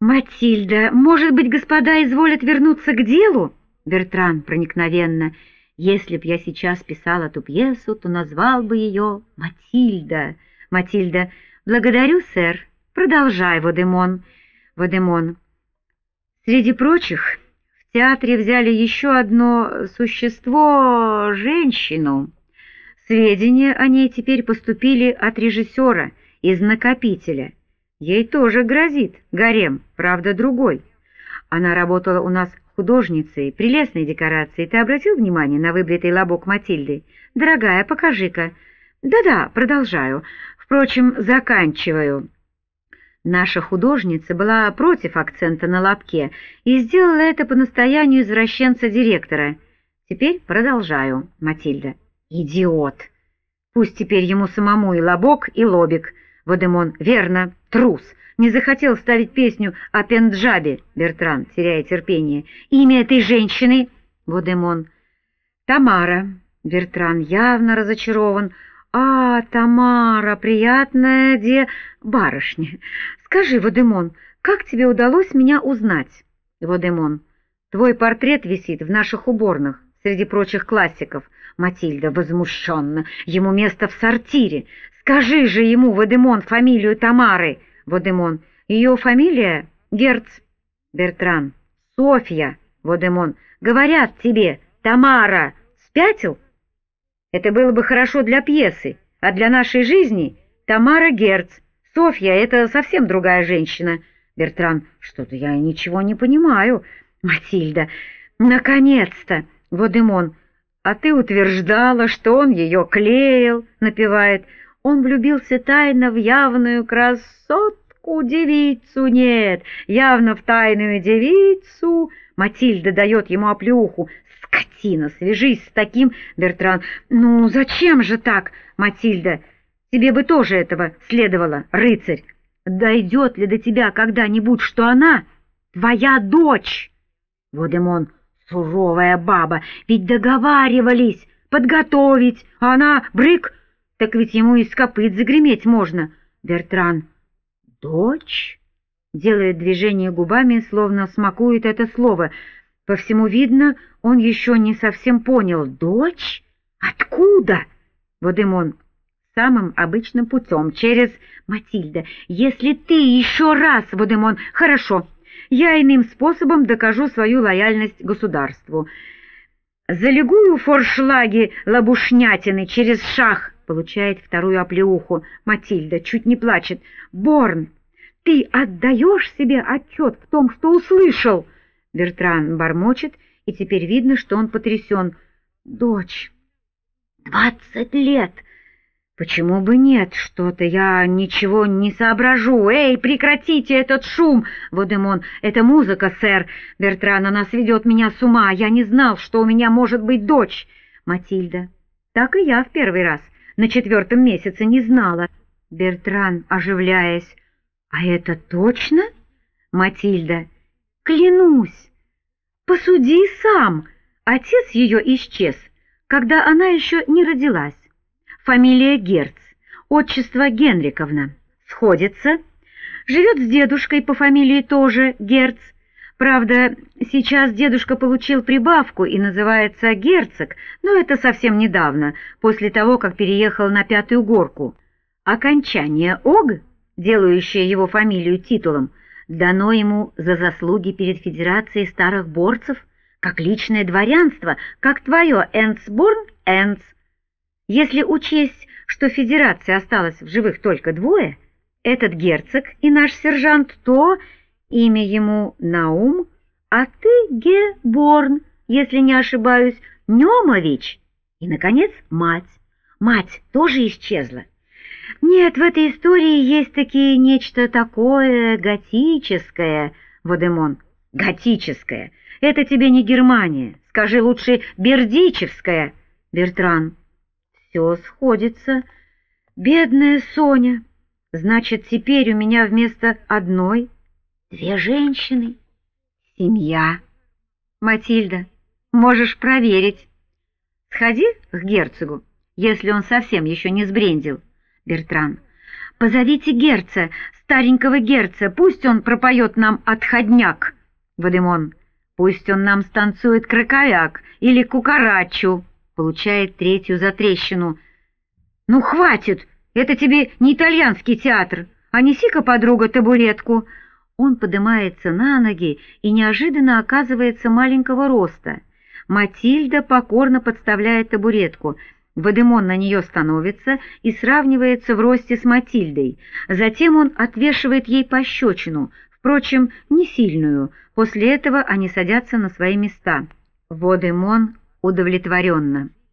«Матильда, может быть, господа изволят вернуться к делу?» Бертран проникновенно. «Если б я сейчас писал эту пьесу, то назвал бы ее Матильда». Матильда. «Благодарю, сэр. Продолжай, Водемон». Водемон. «Среди прочих, в театре взяли еще одно существо, женщину. Сведения о ней теперь поступили от режиссера из накопителя. Ей тоже грозит гарем, правда, другой. Она работала у нас художницей, прелестной декорации. Ты обратил внимание на выбритый лобок Матильды? Дорогая, покажи-ка». «Да-да, продолжаю. Впрочем, заканчиваю». Наша художница была против акцента на лобке и сделала это по настоянию извращенца-директора. Теперь продолжаю, Матильда. «Идиот! Пусть теперь ему самому и лобок, и лобик». Водемон. «Верно, трус. Не захотел ставить песню о Пенджабе». Бертран, теряя терпение. «Имя этой женщины?» Водемон. «Тамара». Бертран явно разочарован. «А, Тамара, приятная барышня. Скажи, Водемон, как тебе удалось меня узнать?» Водемон. «Твой портрет висит в наших уборных, среди прочих классиков». Матильда возмущенно. «Ему место в сортире. Скажи же ему, Водемон, фамилию Тамары». Водемон. «Ее фамилия Герц». Бертран. «Софья». Водемон. «Говорят тебе, Тамара. Спятил? Это было бы хорошо для пьесы, а для нашей жизни Тамара Герц. Софья — это совсем другая женщина». Бертран. «Что-то я ничего не понимаю». Матильда. «Наконец-то!» Водемон. «А ты утверждала, что он ее клеил», — напевает. «Он влюбился тайно в явную красотку девицу». Нет, явно в тайную девицу. Матильда дает ему оплеуху. «Скотина, свяжись с таким». Бертран. «Ну, зачем же так?» Матильда. «Тебе бы тоже этого следовало, рыцарь. Дойдет ли до тебя когда-нибудь, что она твоя дочь?» Водемон. «Суровая баба, ведь договаривались подготовить, а она брык, так ведь ему из копыт загреметь можно». Бертран. «Дочь?» Делает движение губами, словно смакует это слово. По всему видно, он еще не совсем понял. «Дочь? Откуда?» Водемон. «Самым обычным путем, через...» Матильда. «Если ты еще раз...» Водемон. «Хорошо. Я иным способом докажу свою лояльность государству. Залегую форшлаги лабушнятины через шах». Получает вторую оплеуху. Матильда чуть не плачет. «Борн, ты отдаешь себе отчет в том, что услышал?» Бертран бормочет, и теперь видно, что он потрясен. «Дочь, 20 лет. Почему бы нет? Что-то я ничего не соображу. Эй, прекратите этот шум!» Водемон. «Это музыка, сэр. Бертран, она сведет меня с ума. Я не знал, что у меня может быть дочь». Матильда. «Так и я в первый раз. На 4-м месяце не знала». Бертран, оживляясь. «А это точно?» Матильда. «Клянусь. Посуди сам. Отец ее исчез, когда она еще не родилась. Фамилия Герц, отчество Генриковна. Сходится. Живет с дедушкой по фамилии тоже Герц. Правда, сейчас дедушка получил прибавку и называется герцог, но это совсем недавно, после того, как переехал на Пятую Горку. Окончание «ог», делающее его фамилию титулом, дано ему за заслуги перед Федерацией старых борцев, как личное дворянство, как твое Энцборн Энц. Если учесть, что в Федерации осталось в живых только 2, этот герцог и наш сержант, то имя ему Наум, а ты Геборн, если не ошибаюсь, Немович. И, наконец, мать. Мать тоже исчезла. Нет, в этой истории есть таки нечто такое готическое, Водемон. Готическое. Это тебе не Германия. Скажи лучше Бердичевская. Бертран. Все сходится. Бедная Соня. Значит, теперь у меня вместо одной 2 женщины. Семья. Матильда, можешь проверить. Сходи к герцогу, если он совсем еще не сбрендил. Бертран. Позовите Герца, старенького Герца, пусть он пропоет нам отходняк. Вадимон: пусть он нам станцует краковяк или кукарачу. Получает третью затрещину. Ну, хватит, это тебе не итальянский театр, а неси-ка, подруга, табуретку. Он поднимается на ноги и неожиданно оказывается маленького роста. Матильда покорно подставляет табуретку. Вадимон на нее становится и сравнивается в росте с Матильдой. Затем он отвешивает ей пощечину, впрочем, не сильную. После этого они садятся на свои места. Вадимон удовлетворенно.